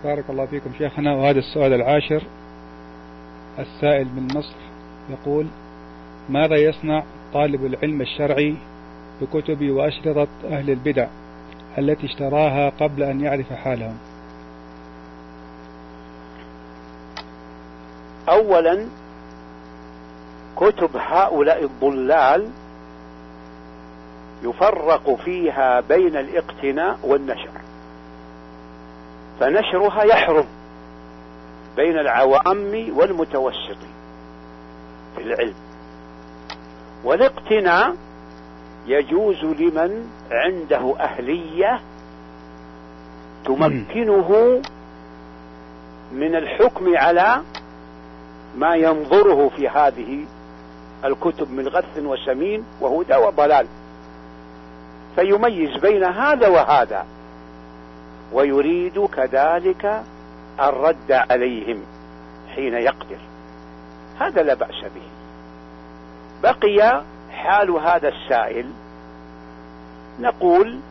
بارك الله فيكم شيخنا. وهذا السؤال العاشر، السائل من مصر يقول: ماذا يصنع طالب العلم الشرعي بكتب وأشرطة أهل البدع التي اشتراها قبل أن يعرف حالهم؟ أولا، كتب هؤلاء الضلال يفرق فيها بين الاقتناء والنشر، فنشرها يحرم بين العوام والمتوسطين في العلم، والاقتناء يجوز لمن عنده أهلية تمكنه من الحكم على ما ينظره في هذه الكتب من غث وسمين وهدى وضلال، فيميز بين هذا وهذا، ويريد كذلك الرد عليهم حين يقدر، هذا لا بأس به. بقي حال هذا السائل، نقول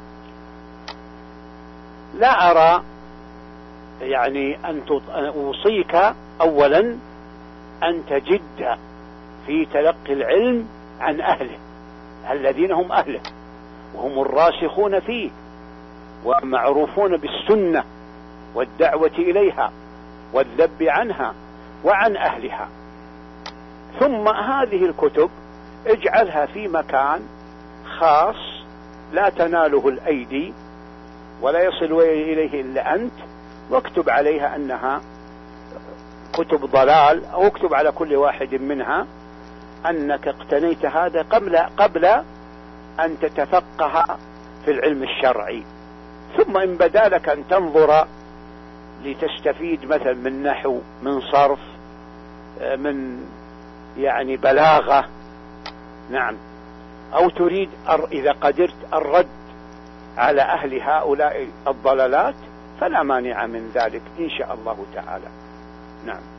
لا أرى يعني أن أوصيك أولا أن تجد في تلقي العلم عن أهله الذين هم أهله وهم الراسخون فيه ومعروفون بالسنة والدعوة إليها والذب عنها وعن أهلها. ثم هذه الكتب اجعلها في مكان خاص لا تناله الأيدي ولا يصل إليه إلا أنت، واكتب عليها أنها كتب ضلال، أو اكتب على كل واحد منها أنك اقتنيت هذا قبل أن تتفقه في العلم الشرعي. ثم إن بدا لك أن تنظر لتستفيد مثلا من نحو، من صرف، من يعني بلاغة، نعم، أو تريد إذا قدرت الرد على أهل هؤلاء الضلالات، فلا مانع من ذلك إن شاء الله تعالى. نعم.